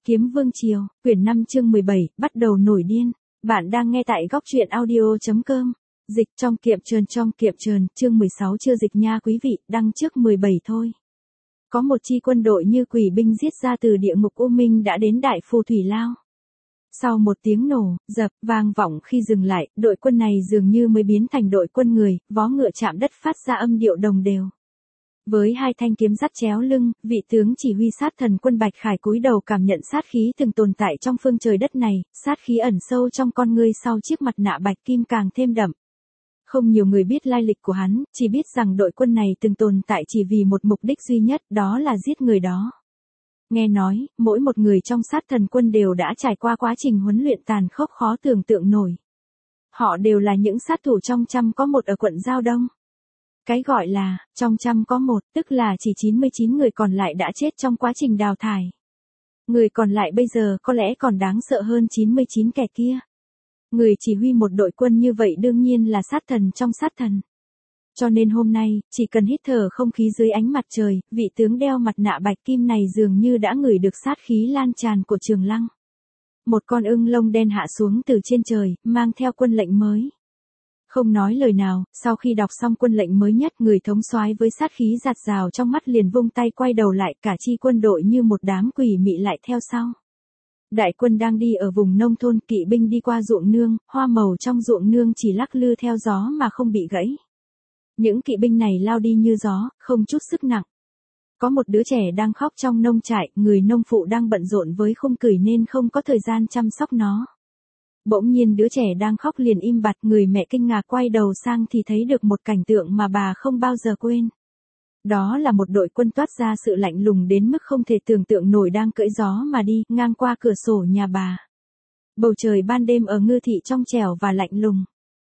Kiếm Vương Triều, quyển 5 chương 17, bắt đầu nổi điên. Bạn đang nghe tại góc truyện audio.com. Dịch trong kiệm trần, chương 16 chưa dịch nha quý vị, đăng trước 17 thôi. Có một chi quân đội như quỷ binh giết ra từ địa ngục U Minh đã đến Đại Phù Thủy Lao. Sau một tiếng nổ, dập, vang vọng khi dừng lại, đội quân này dường như mới biến thành đội quân người, vó ngựa chạm đất phát ra âm điệu đồng đều. Với hai thanh kiếm dắt chéo lưng, vị tướng chỉ huy sát thần quân Bạch Khải cúi đầu cảm nhận sát khí từng tồn tại trong phương trời đất này, sát khí ẩn sâu trong con ngươi sau chiếc mặt nạ bạch kim càng thêm đậm. Không nhiều người biết lai lịch của hắn, chỉ biết rằng đội quân này từng tồn tại chỉ vì một mục đích duy nhất, đó là giết người đó. Nghe nói, mỗi một người trong sát thần quân đều đã trải qua quá trình huấn luyện tàn khốc khó tưởng tượng nổi. Họ đều là những sát thủ trong trăm có một ở quận Giao Đông. Cái gọi là, trong trăm có một, tức là chỉ 99 người còn lại đã chết trong quá trình đào thải. Người còn lại bây giờ có lẽ còn đáng sợ hơn 99 kẻ kia. Người chỉ huy một đội quân như vậy đương nhiên là sát thần trong sát thần. Cho nên hôm nay, chỉ cần hít thở không khí dưới ánh mặt trời, vị tướng đeo mặt nạ bạch kim này dường như đã ngửi được sát khí lan tràn của Trường Lăng. Một con ưng lông đen hạ xuống từ trên trời, mang theo quân lệnh mới. Không nói lời nào, sau khi đọc xong quân lệnh mới nhất, người thống soái với sát khí giạt rào trong mắt liền vung tay quay đầu lại, cả chi quân đội như một đám quỷ mị lại theo sau. Đại quân đang đi ở vùng nông thôn, kỵ binh đi qua ruộng nương, hoa màu trong ruộng nương chỉ lắc lư theo gió mà không bị gãy. Những kỵ binh này lao đi như gió, không chút sức nặng. Có một đứa trẻ đang khóc trong nông trại, người nông phụ đang bận rộn với khung cửi nên không có thời gian chăm sóc nó. Bỗng nhiên đứa trẻ đang khóc liền im bặt, người mẹ kinh ngạc quay đầu sang thì thấy được một cảnh tượng mà bà không bao giờ quên. Đó là một đội quân toát ra sự lạnh lùng đến mức không thể tưởng tượng nổi đang cưỡi gió mà đi ngang qua cửa sổ nhà bà. Bầu trời ban đêm ở Ngư Thị trong trẻo và lạnh lùng.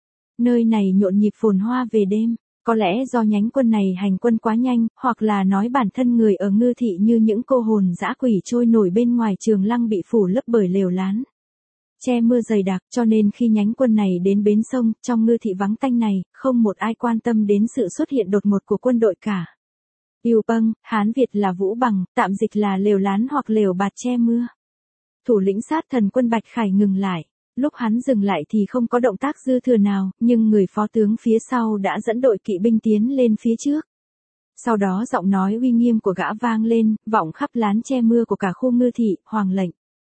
Nơi này nhộn nhịp phồn hoa về đêm. Có lẽ do nhánh quân này hành quân quá nhanh, hoặc là nói bản thân người ở Ngư Thị như những cô hồn dã quỷ trôi nổi bên ngoài Trường Lăng bị phủ lấp bởi lều lán. Che mưa dày đặc, cho nên khi nhánh quân này đến bến sông, trong Ngư Thị vắng tanh này, không một ai quan tâm đến sự xuất hiện đột ngột của quân đội cả. Yêu Bâng, Hán Việt là Vũ Bằng, tạm dịch là lều lán hoặc lều bạt che mưa. Thủ lĩnh sát thần quân Bạch Khải ngừng lại. Lúc hắn dừng lại thì không có động tác dư thừa nào, nhưng người phó tướng phía sau đã dẫn đội kỵ binh tiến lên phía trước. Sau đó giọng nói uy nghiêm của gã vang lên, vọng khắp lán che mưa của cả khu Ngư Thị, hoàng lệnh.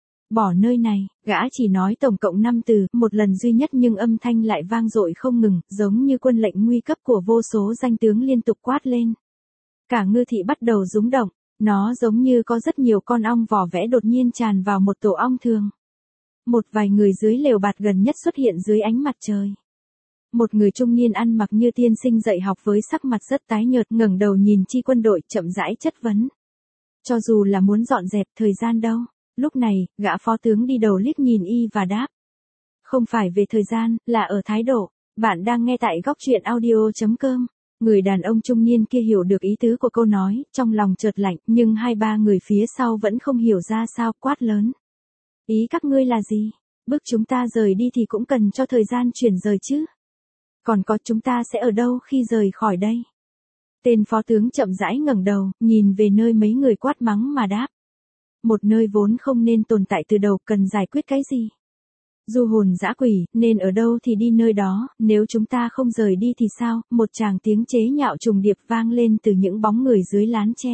Bỏ nơi này, gã chỉ nói tổng cộng 5 từ, một lần duy nhất nhưng âm thanh lại vang dội không ngừng, giống như quân lệnh nguy cấp của vô số danh tướng liên tục quát lên. Cả Ngư Thị bắt đầu rúng động, nó giống như có rất nhiều con ong vỏ vẽ đột nhiên tràn vào một tổ ong thường. Một vài người dưới lều bạt gần nhất xuất hiện dưới ánh mặt trời. Một người trung niên ăn mặc như tiên sinh dạy học với sắc mặt rất tái nhợt ngẩng đầu nhìn chi quân đội chậm rãi chất vấn. Cho dù là muốn dọn dẹp thời gian đâu. Lúc này, gã phó tướng đi đầu liếc nhìn y và đáp. Không phải về thời gian, là ở thái độ. Bạn đang nghe tại góc truyện audio.com. Người đàn ông trung niên kia hiểu được ý tứ của câu nói, trong lòng chợt lạnh, nhưng hai ba người phía sau vẫn không hiểu ra sao, quát lớn. Ý các ngươi là gì? Bước chúng ta rời đi thì cũng cần cho thời gian chuyển rời chứ. Còn có chúng ta sẽ ở đâu khi rời khỏi đây? Tên phó tướng chậm rãi ngẩng đầu, nhìn về nơi mấy người quát mắng mà đáp. Một nơi vốn không nên tồn tại từ đầu, cần giải quyết cái gì? Du hồn dã quỷ, nên ở đâu thì đi nơi đó, nếu chúng ta không rời đi thì sao? Một tràng tiếng chế nhạo trùng điệp vang lên từ những bóng người dưới lán tre.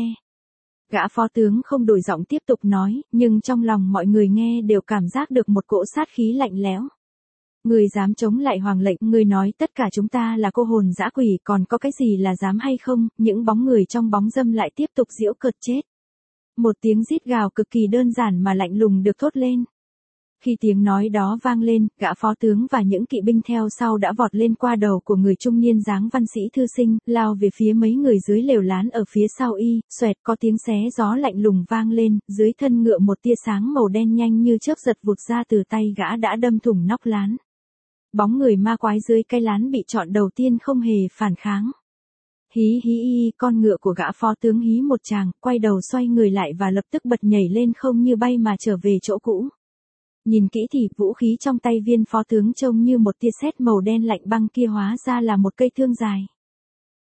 Gã phó tướng không đổi giọng tiếp tục nói, nhưng trong lòng mọi người nghe đều cảm giác được một cỗ sát khí lạnh lẽo. Người dám chống lại hoàng lệnh, người nói tất cả chúng ta là cô hồn dã quỷ, còn có cái gì là dám hay không? Những bóng người trong bóng râm lại tiếp tục giễu cợt chết. Một tiếng rít gào cực kỳ đơn giản mà lạnh lùng được thốt lên. Khi tiếng nói đó vang lên, gã phó tướng và những kỵ binh theo sau đã vọt lên qua đầu của người trung niên dáng văn sĩ thư sinh, lao về phía mấy người dưới lều lán ở phía sau y, xoẹt có tiếng xé gió lạnh lùng vang lên, dưới thân ngựa một tia sáng màu đen nhanh như chớp giật vụt ra từ tay gã đã đâm thủng nóc lán. Bóng người ma quái dưới cây lán bị chọn đầu tiên không hề phản kháng. Hí hí y, con ngựa của gã phó tướng hí một tràng, quay đầu xoay người lại và lập tức bật nhảy lên không như bay mà trở về chỗ cũ. Nhìn kỹ thì vũ khí trong tay viên phó tướng trông như một tia sét màu đen lạnh băng kia hóa ra là một cây thương dài.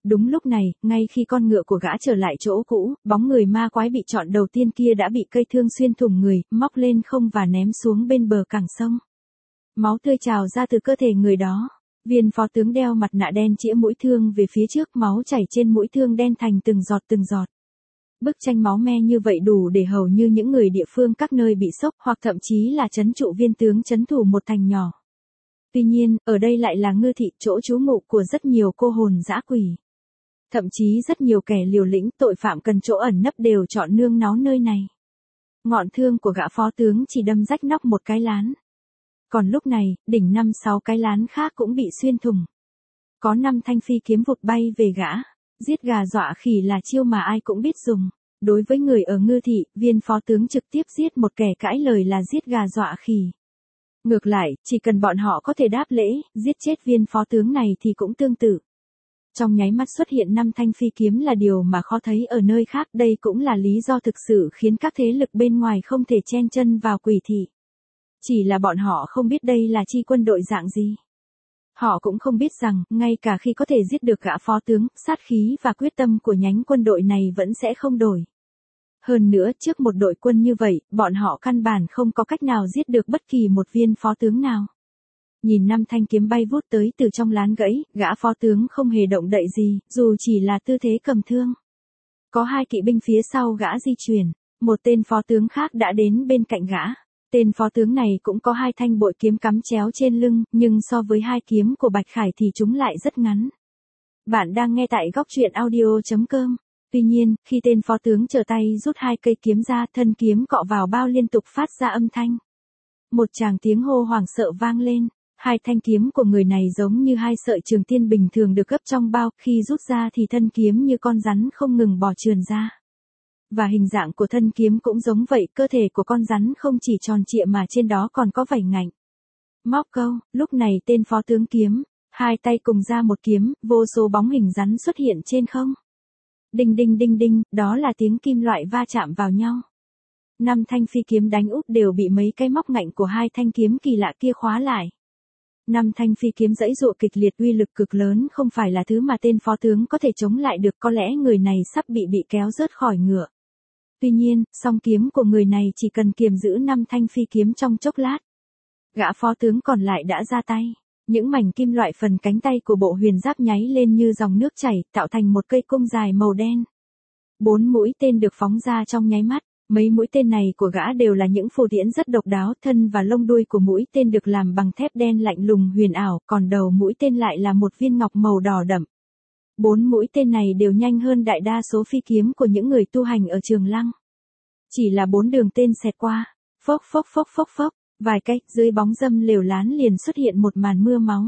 Đúng lúc này, ngay khi con ngựa của gã trở lại chỗ cũ, bóng người ma quái bị chọn đầu tiên kia đã bị cây thương xuyên thủng người, móc lên không và ném xuống bên bờ cảng sông. Máu tươi trào ra từ cơ thể người đó. Viên phó tướng đeo mặt nạ đen chĩa mũi thương về phía trước, máu chảy trên mũi thương đen thành từng giọt từng giọt. Bức tranh máu me như vậy đủ để hầu như những người địa phương các nơi bị sốc hoặc thậm chí là trấn trụ viên tướng trấn thủ một thành nhỏ. Tuy nhiên, ở đây lại là Ngư Thị, chỗ trú ngụ của rất nhiều cô hồn dã quỷ. Thậm chí rất nhiều kẻ liều lĩnh tội phạm cần chỗ ẩn nấp đều chọn nương náu nơi này. Ngọn thương của gã phó tướng chỉ đâm rách nóc một cái lán. Còn lúc này, đỉnh 5-6 cái lán khác cũng bị xuyên thủng. Có 5 thanh phi kiếm vụt bay về gã. Giết gà dọa khỉ là chiêu mà ai cũng biết dùng. Đối với người ở Ngư Thị, viên phó tướng trực tiếp giết một kẻ cãi lời là giết gà dọa khỉ. Ngược lại, chỉ cần bọn họ có thể đáp lễ, giết chết viên phó tướng này thì cũng tương tự. Trong nháy mắt xuất hiện 5 thanh phi kiếm là điều mà khó thấy ở nơi khác, đây cũng là lý do thực sự khiến các thế lực bên ngoài không thể chen chân vào Quỷ Thị. Chỉ là bọn họ không biết đây là chi quân đội dạng gì. Họ cũng không biết rằng, ngay cả khi có thể giết được gã phó tướng, sát khí và quyết tâm của nhánh quân đội này vẫn sẽ không đổi. Hơn nữa, trước một đội quân như vậy, bọn họ căn bản không có cách nào giết được bất kỳ một viên phó tướng nào. Nhìn 5 thanh kiếm bay vút tới từ trong lán gãy, gã phó tướng không hề động đậy gì, dù chỉ là tư thế cầm thương. Có 2 kỵ binh phía sau gã di chuyển, một tên phó tướng khác đã đến bên cạnh gã. Tên phó tướng này cũng có 2 thanh bội kiếm cắm chéo trên lưng, nhưng so với 2 kiếm của Bạch Khải thì chúng lại rất ngắn. Bạn đang nghe tại góc truyện audio.com. Tuy nhiên, khi tên phó tướng trở tay rút 2 cây kiếm ra, thân kiếm cọ vào bao liên tục phát ra âm thanh. Một tràng tiếng hô hoảng sợ vang lên. 2 thanh kiếm của người này giống như 2 sợi trường tiên bình thường được gấp trong bao, khi rút ra thì thân kiếm như con rắn không ngừng bò trườn ra. Và hình dạng của thân kiếm cũng giống vậy, cơ thể của con rắn không chỉ tròn trịa mà trên đó còn có vảy ngạnh. Móc câu, lúc này tên phó tướng kiếm, 2 tay cùng ra một kiếm, vô số bóng hình rắn xuất hiện trên không. Đinh đinh đinh đinh, đó là tiếng kim loại va chạm vào nhau. 5 thanh phi kiếm đánh úp đều bị mấy cái móc ngạnh của 2 thanh kiếm kỳ lạ kia khóa lại. 5 thanh phi kiếm giãy giụa kịch liệt, uy lực cực lớn, không phải là thứ mà tên phó tướng có thể chống lại được, có lẽ người này sắp bị kéo rớt khỏi ngựa. Tuy nhiên, song kiếm của người này chỉ cần kiềm giữ 5 thanh phi kiếm trong chốc lát. Gã phó tướng còn lại đã ra tay. Những mảnh kim loại phần cánh tay của bộ huyền giáp nháy lên như dòng nước chảy, tạo thành một cây cung dài màu đen. 4 mũi tên được phóng ra trong nháy mắt. Mấy mũi tên này của gã đều là những phù tiễn rất độc đáo, thân và lông đuôi của mũi tên được làm bằng thép đen lạnh lùng huyền ảo, còn đầu mũi tên lại là một viên ngọc màu đỏ đậm. 4 mũi tên này đều nhanh hơn đại đa số phi kiếm của những người tu hành ở Trường Lăng. Chỉ là 4 đường tên xẹt qua, phốc phốc phốc phốc phốc, vài cách, dưới bóng râm lều lán liền xuất hiện một màn mưa máu.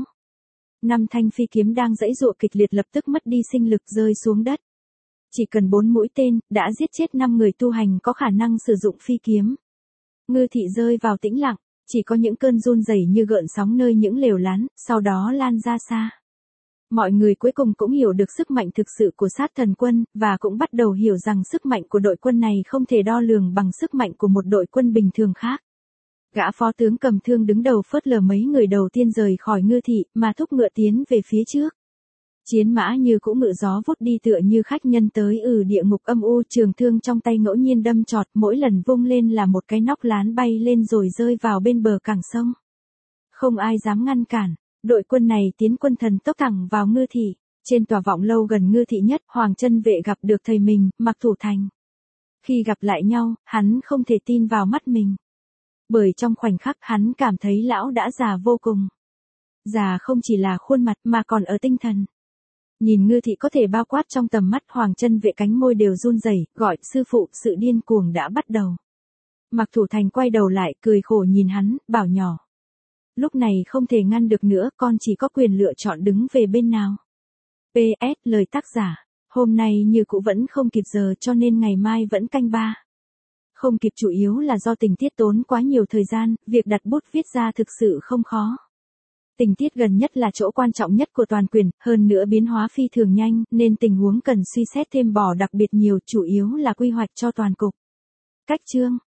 5 thanh phi kiếm đang giãy giụa kịch liệt lập tức mất đi sinh lực rơi xuống đất. Chỉ cần 4 mũi tên, đã giết chết 5 người tu hành có khả năng sử dụng phi kiếm. Ngư Thị rơi vào tĩnh lặng, chỉ có những cơn run rẩy như gợn sóng nơi những lều lán, sau đó lan ra xa. Mọi người cuối cùng cũng hiểu được sức mạnh thực sự của sát thần quân, và cũng bắt đầu hiểu rằng sức mạnh của đội quân này không thể đo lường bằng sức mạnh của một đội quân bình thường khác. Gã phó tướng cầm thương đứng đầu phớt lờ mấy người đầu tiên rời khỏi Ngư Thị, mà thúc ngựa tiến về phía trước. Chiến mã như cũ ngự gió vút đi tựa như khách nhân tới địa ngục âm u, trường thương trong tay ngẫu nhiên đâm chọt, mỗi lần vung lên là một cái nóc lán bay lên rồi rơi vào bên bờ cảng sông. Không ai dám ngăn cản, đội quân này tiến quân thần tốc thẳng vào Ngư Thị. Trên tòa vọng lâu gần Ngư Thị nhất, Hoàng Chân Vệ gặp được thầy mình, Mặc Thủ Thành. Khi gặp lại nhau, hắn không thể tin vào mắt mình. Bởi trong khoảnh khắc hắn cảm thấy lão đã già vô cùng. Già không chỉ là khuôn mặt mà còn ở tinh thần. Nhìn Ngư Thị có thể bao quát trong tầm mắt, Hoàng Chân Vệ cánh môi đều run rẩy, gọi, sư phụ, sự điên cuồng đã bắt đầu. Mặc Thủ Thành quay đầu lại, cười khổ nhìn hắn, bảo nhỏ. Lúc này không thể ngăn được nữa, con chỉ có quyền lựa chọn đứng về bên nào. PS, lời tác giả. Hôm nay như cũ vẫn không kịp giờ cho nên ngày mai vẫn canh 3. Không kịp chủ yếu là do tình tiết tốn quá nhiều thời gian, việc đặt bút viết ra thực sự không khó. Tình tiết gần nhất là chỗ quan trọng nhất của toàn quyển, hơn nữa biến hóa phi thường nhanh, nên tình huống cần suy xét thêm bỏ đặc biệt nhiều, chủ yếu là quy hoạch cho toàn cục. Cách chương,